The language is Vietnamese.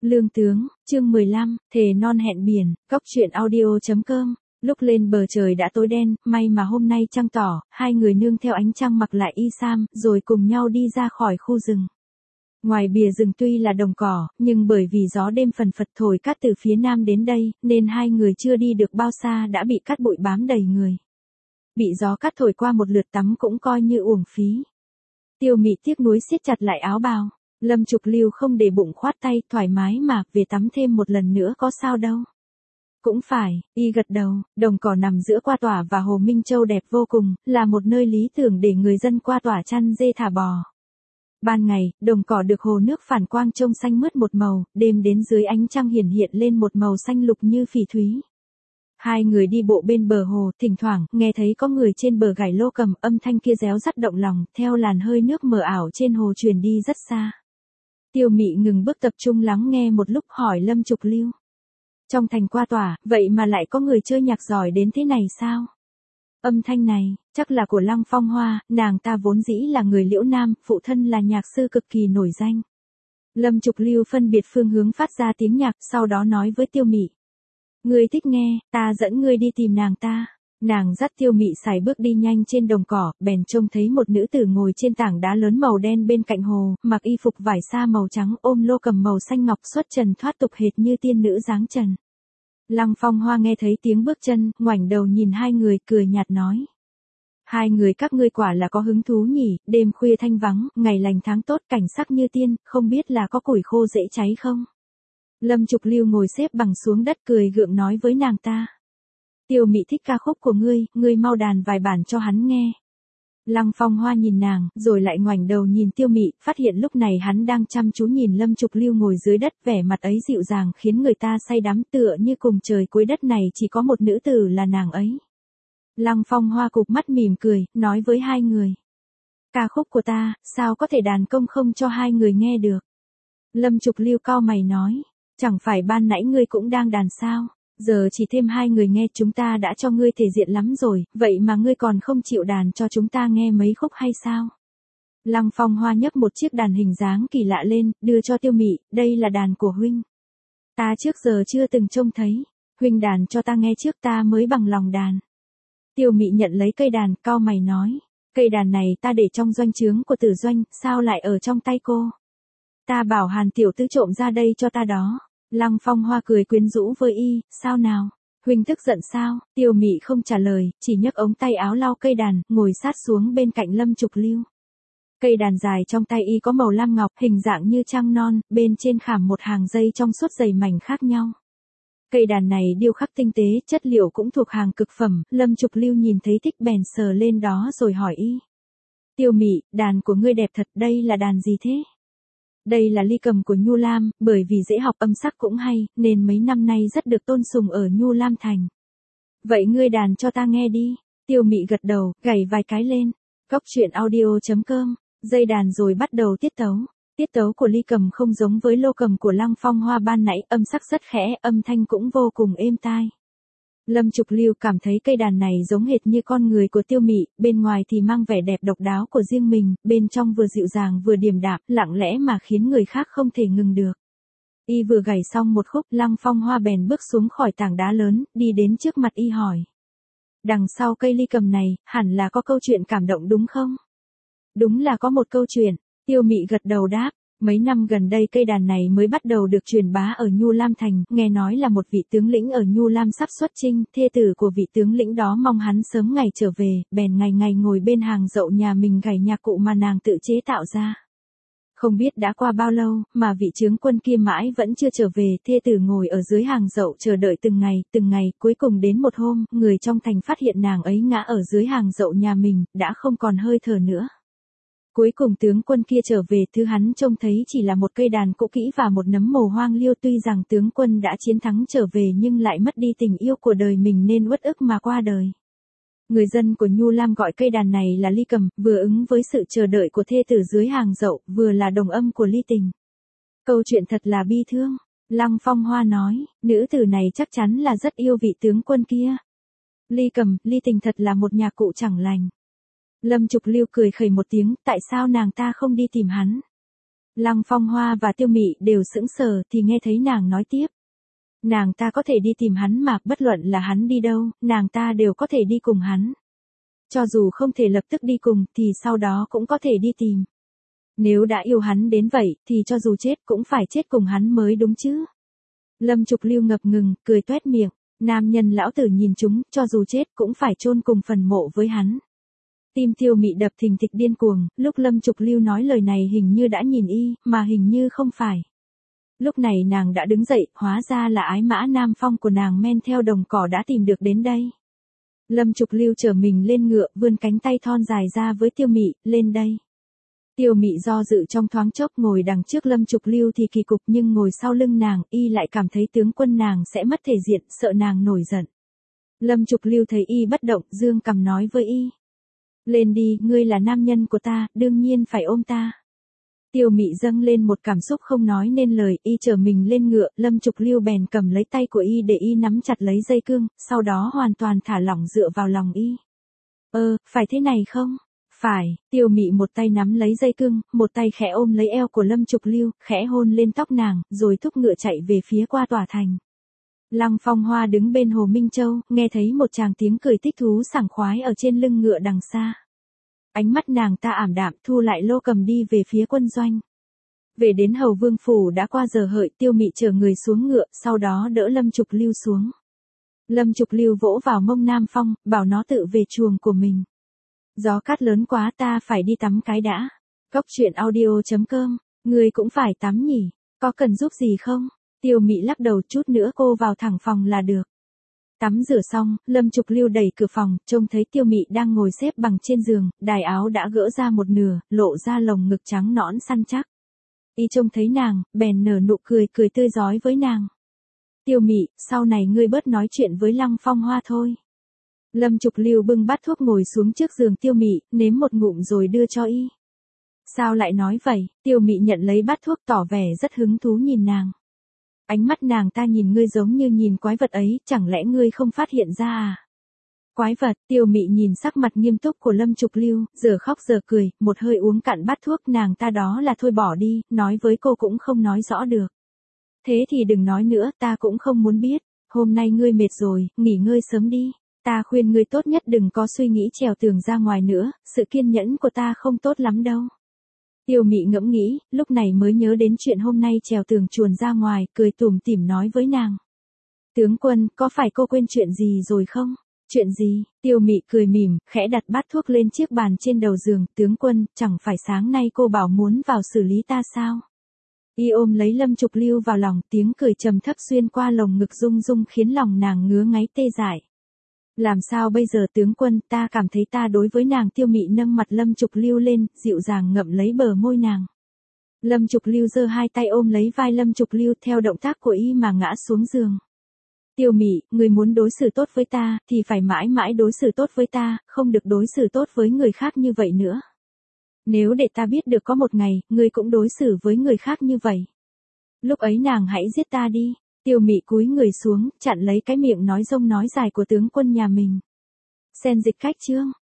Lương tướng, chương 15, thề non hẹn biển, góc truyện audio.com. Lúc lên bờ trời đã tối đen, may mà hôm nay trăng tỏ, hai người nương theo ánh trăng mặc lại y sam, rồi cùng nhau đi ra khỏi khu rừng. Ngoài bìa rừng tuy là đồng cỏ, nhưng bởi vì gió đêm phần phật thổi cát từ phía nam đến đây, nên hai người chưa đi được bao xa đã bị cát bụi bám đầy người. Bị gió cát thổi qua một lượt tắm cũng coi như uổng phí. Tiêu Mị tiếc nuối siết chặt lại áo bào. Lâm Trục Lưu không để bụng khoát tay, thoải mái mà, về tắm thêm một lần nữa có sao đâu. Cũng phải, y gật đầu, đồng cỏ nằm giữa Qua Tỏa và Hồ Minh Châu đẹp vô cùng, là một nơi lý tưởng để người dân Qua Tỏa chăn dê thả bò. Ban ngày, đồng cỏ được hồ nước phản quang trông xanh mướt một màu, đêm đến dưới ánh trăng hiển hiện lên một màu xanh lục như phỉ thúy. Hai người đi bộ bên bờ hồ, thỉnh thoảng, nghe thấy có người trên bờ gảy lô cầm, âm thanh kia réo rắt động lòng, theo làn hơi nước mờ ảo trên hồ truyền đi rất xa. Tiêu Mị ngừng bước tập trung lắng nghe một lúc hỏi Lâm Trục Lưu. Trong thành Qua Tỏa, vậy mà lại có người chơi nhạc giỏi đến thế này sao? Âm thanh này, chắc là của Lăng Phong Hoa, nàng ta vốn dĩ là người Liễu Nam, phụ thân là nhạc sư cực kỳ nổi danh. Lâm Trục Lưu phân biệt phương hướng phát ra tiếng nhạc, sau đó nói với Tiêu Mị. Ngươi thích nghe, ta dẫn ngươi đi tìm nàng ta. Nàng dắt Tiêu Mị sải bước đi nhanh trên đồng cỏ, bèn trông thấy một nữ tử ngồi trên tảng đá lớn màu đen bên cạnh hồ, mặc y phục vải sa màu trắng, ôm lô cầm màu xanh ngọc, xuất trần thoát tục hệt như tiên nữ dáng trần. Lăng Phong Hoa nghe thấy tiếng bước chân, ngoảnh đầu nhìn hai người, cười nhạt nói. Hai người các ngươi quả là có hứng thú nhỉ, đêm khuya thanh vắng, ngày lành tháng tốt, cảnh sắc như tiên, không biết là có củi khô dễ cháy không? Lâm Trục Lưu ngồi xếp bằng xuống đất cười gượng nói với nàng ta. Tiêu Mị thích ca khúc của ngươi mau đàn vài bản cho hắn nghe. Lăng Phong Hoa nhìn nàng, rồi lại ngoảnh đầu nhìn Tiêu Mị, phát hiện lúc này hắn đang chăm chú nhìn Lâm Trục Lưu ngồi dưới đất, vẻ mặt ấy dịu dàng khiến người ta say đắm, tựa như cùng trời cuối đất này chỉ có một nữ tử là nàng ấy. Lăng Phong Hoa cụp mắt mỉm cười, nói với hai người. Ca khúc của ta, sao có thể đàn công không cho hai người nghe được? Lâm Trục Lưu cau mày nói, chẳng phải ban nãy ngươi cũng đang đàn sao? Giờ chỉ thêm hai người nghe, chúng ta đã cho ngươi thể diện lắm rồi, vậy mà ngươi còn không chịu đàn cho chúng ta nghe mấy khúc hay sao? Lăng Phong Hoa nhấc một chiếc đàn hình dáng kỳ lạ lên, đưa cho Tiêu Mị, đây là đàn của huynh. Ta trước giờ chưa từng trông thấy, huynh đàn cho ta nghe trước ta mới bằng lòng đàn. Tiêu Mị nhận lấy cây đàn, cau mày nói, cây đàn này ta để trong doanh trướng của Tử Doanh, sao lại ở trong tay cô? Ta bảo Hàn tiểu tử trộm ra đây cho ta đó. Lăng Phong Hoa cười quyến rũ với y, sao nào? Huynh tức giận sao? Tiêu Mị không trả lời, chỉ nhấc ống tay áo lau cây đàn, ngồi sát xuống bên cạnh Lâm Trục Lưu. Cây đàn dài trong tay y có màu lam ngọc, hình dạng như trăng non, bên trên khảm một hàng dây trong suốt dày mảnh khác nhau. Cây đàn này điêu khắc tinh tế, chất liệu cũng thuộc hàng cực phẩm, Lâm Trục Lưu nhìn thấy thích bèn sờ lên đó rồi hỏi y. Tiêu Mị, đàn của ngươi đẹp thật, đây là đàn gì thế? Đây là ly cầm của Nhu Lam, bởi vì dễ học âm sắc cũng hay, nên mấy năm nay rất được tôn sùng ở Nhu Lam thành. Vậy ngươi đàn cho ta nghe đi. Tiêu Mị gật đầu, gảy vài cái lên. Góc truyện audio.com, dây đàn rồi bắt đầu tiết tấu. Tiết tấu của ly cầm không giống với lô cầm của Lăng Phong Hoa ban nãy, âm sắc rất khẽ, âm thanh cũng vô cùng êm tai. Lâm Trục Lưu cảm thấy cây đàn này giống hệt như con người của Tiêu Mị, bên ngoài thì mang vẻ đẹp độc đáo của riêng mình, bên trong vừa dịu dàng vừa điềm đạm, lặng lẽ mà khiến người khác không thể ngừng được. Y vừa gảy xong một khúc, Lăng Phong Hoa bèn bước xuống khỏi tảng đá lớn, đi đến trước mặt y hỏi. Đằng sau cây ly cầm này, hẳn là có câu chuyện cảm động đúng không? Đúng là có một câu chuyện, Tiêu Mị gật đầu đáp. Mấy năm gần đây cây đàn này mới bắt đầu được truyền bá ở Nhu Lam thành, nghe nói là một vị tướng lĩnh ở Nhu Lam sắp xuất chinh, thê tử của vị tướng lĩnh đó mong hắn sớm ngày trở về, bèn ngày ngày ngồi bên hàng dậu nhà mình gảy nhạc cụ mà nàng tự chế tạo ra. Không biết đã qua bao lâu, mà vị chướng quân kia mãi vẫn chưa trở về, thê tử ngồi ở dưới hàng dậu chờ đợi từng ngày, cuối cùng đến một hôm, người trong thành phát hiện nàng ấy ngã ở dưới hàng dậu nhà mình, đã không còn hơi thở nữa. Cuối cùng tướng quân kia trở về, thứ hắn trông thấy chỉ là một cây đàn cũ kỹ và một nấm mồ hoang liêu, tuy rằng tướng quân đã chiến thắng trở về nhưng lại mất đi tình yêu của đời mình nên uất ức mà qua đời. Người dân của Nhu Lam gọi cây đàn này là ly cầm, vừa ứng với sự chờ đợi của thê tử dưới hàng dậu, vừa là đồng âm của ly tình. Câu chuyện thật là bi thương. Lăng Phong Hoa nói, nữ tử này chắc chắn là rất yêu vị tướng quân kia. Ly cầm, ly tình thật là một nhạc cụ chẳng lành. Lâm Trục Lưu cười khẩy một tiếng, tại sao nàng ta không đi tìm hắn? Lăng Phong Hoa và Tiêu Mị đều sững sờ thì nghe thấy nàng nói tiếp. Nàng ta có thể đi tìm hắn mà bất luận là hắn đi đâu, nàng ta đều có thể đi cùng hắn. Cho dù không thể lập tức đi cùng thì sau đó cũng có thể đi tìm. Nếu đã yêu hắn đến vậy thì cho dù chết cũng phải chết cùng hắn mới đúng chứ. Lâm Trục Lưu ngập ngừng, cười toét miệng. Nam nhân lão tử nhìn chúng, cho dù chết cũng phải chôn cùng phần mộ với hắn. Tim Tiêu Mị đập thình thịch điên cuồng, lúc Lâm Trục Lưu nói lời này hình như đã nhìn y, mà hình như không phải. Lúc này nàng đã đứng dậy, hóa ra là ái mã Nam Phong của nàng men theo đồng cỏ đã tìm được đến đây. Lâm Trục Lưu trở mình lên ngựa, vươn cánh tay thon dài ra với Tiêu Mị, lên đây. Tiêu Mị do dự trong thoáng chốc, ngồi đằng trước Lâm Trục Lưu thì kỳ cục, nhưng ngồi sau lưng nàng, y lại cảm thấy tướng quân nàng sẽ mất thể diện, sợ nàng nổi giận. Lâm Trục Lưu thấy y bất động, dương cằm nói với y. Lên đi, ngươi là nam nhân của ta, đương nhiên phải ôm ta. Tiêu Mị dâng lên một cảm xúc không nói nên lời, y trở mình lên ngựa, Lâm Trục Lưu bèn cầm lấy tay của y để y nắm chặt lấy dây cương, sau đó hoàn toàn thả lỏng dựa vào lòng y. Phải thế này không? Phải, Tiêu Mị một tay nắm lấy dây cương, một tay khẽ ôm lấy eo của Lâm Trục Lưu, khẽ hôn lên tóc nàng, rồi thúc ngựa chạy về phía qua tòa thành. Lăng Phong Hoa đứng bên Hồ Minh Châu, nghe thấy một tràng tiếng cười thích thú sảng khoái ở trên lưng ngựa đằng xa. Ánh mắt nàng ta ảm đạm, thu lại lô cầm đi về phía quân doanh. Về đến Hầu Vương phủ đã qua giờ hợi, Tiêu Mị chở người xuống ngựa, sau đó đỡ Lâm Trục Lưu xuống. Lâm Trục Lưu vỗ vào mông Nam Phong, bảo nó tự về chuồng của mình. Gió cát lớn quá, ta phải đi tắm cái đã. Cốc truyện audio.com, người cũng phải tắm nhỉ, có cần giúp gì không? Tiêu Mị lắc đầu, chút nữa cô vào thẳng phòng là được. Tắm rửa xong, Lâm Trục Lưu đẩy cửa phòng, trông thấy Tiêu Mị đang ngồi xếp bằng trên giường, đài áo đã gỡ ra một nửa, lộ ra lồng ngực trắng nõn săn chắc. Y trông thấy nàng, bèn nở nụ cười, cười tươi rói với nàng. Tiêu Mị, sau này ngươi bớt nói chuyện với Lăng Phong Hoa thôi. Lâm Trục Lưu bưng bát thuốc ngồi xuống trước giường Tiêu Mị, nếm một ngụm rồi đưa cho y. Sao lại nói vậy? Tiêu Mị nhận lấy bát thuốc, tỏ vẻ rất hứng thú nhìn nàng. Ánh mắt nàng ta nhìn ngươi giống như nhìn quái vật ấy, chẳng lẽ ngươi không phát hiện ra à? Quái vật, Tiêu Mị nhìn sắc mặt nghiêm túc của Lâm Trục Lưu, giờ khóc giờ cười, một hơi uống cạn bát thuốc, nàng ta đó là thôi bỏ đi, nói với cô cũng không nói rõ được. Thế thì đừng nói nữa, ta cũng không muốn biết, hôm nay ngươi mệt rồi, nghỉ ngơi sớm đi. Ta khuyên ngươi tốt nhất đừng có suy nghĩ trèo tường ra ngoài nữa, sự kiên nhẫn của ta không tốt lắm đâu. Tiêu Mị ngẫm nghĩ, lúc này mới nhớ đến chuyện hôm nay trèo tường chuồn ra ngoài, cười tủm tỉm nói với nàng. Tướng quân, có phải cô quên chuyện gì rồi không? Chuyện gì? Tiêu Mị cười mỉm, khẽ đặt bát thuốc lên chiếc bàn trên đầu giường, tướng quân, chẳng phải sáng nay cô bảo muốn vào xử lý ta sao? Y ôm lấy Lâm Trục Lưu vào lòng, tiếng cười trầm thấp xuyên qua lồng ngực rung rung khiến lòng nàng ngứa ngáy tê dại. Làm sao bây giờ tướng quân, ta cảm thấy ta đối với nàng. Tiêu Mị nâng mặt Lâm Trục Lưu lên, dịu dàng ngậm lấy bờ môi nàng. Lâm Trục Lưu giơ hai tay ôm lấy vai Lâm Trục Lưu theo động tác của y mà ngã xuống giường. Tiêu Mị, người muốn đối xử tốt với ta, thì phải mãi mãi đối xử tốt với ta, không được đối xử tốt với người khác như vậy nữa. Nếu để ta biết được có một ngày, ngươi cũng đối xử với người khác như vậy. Lúc ấy nàng hãy giết ta đi. Tiêu Mị cúi người xuống, chặn lấy cái miệng nói rông nói dài của tướng quân nhà mình. Xen dịch cách chương.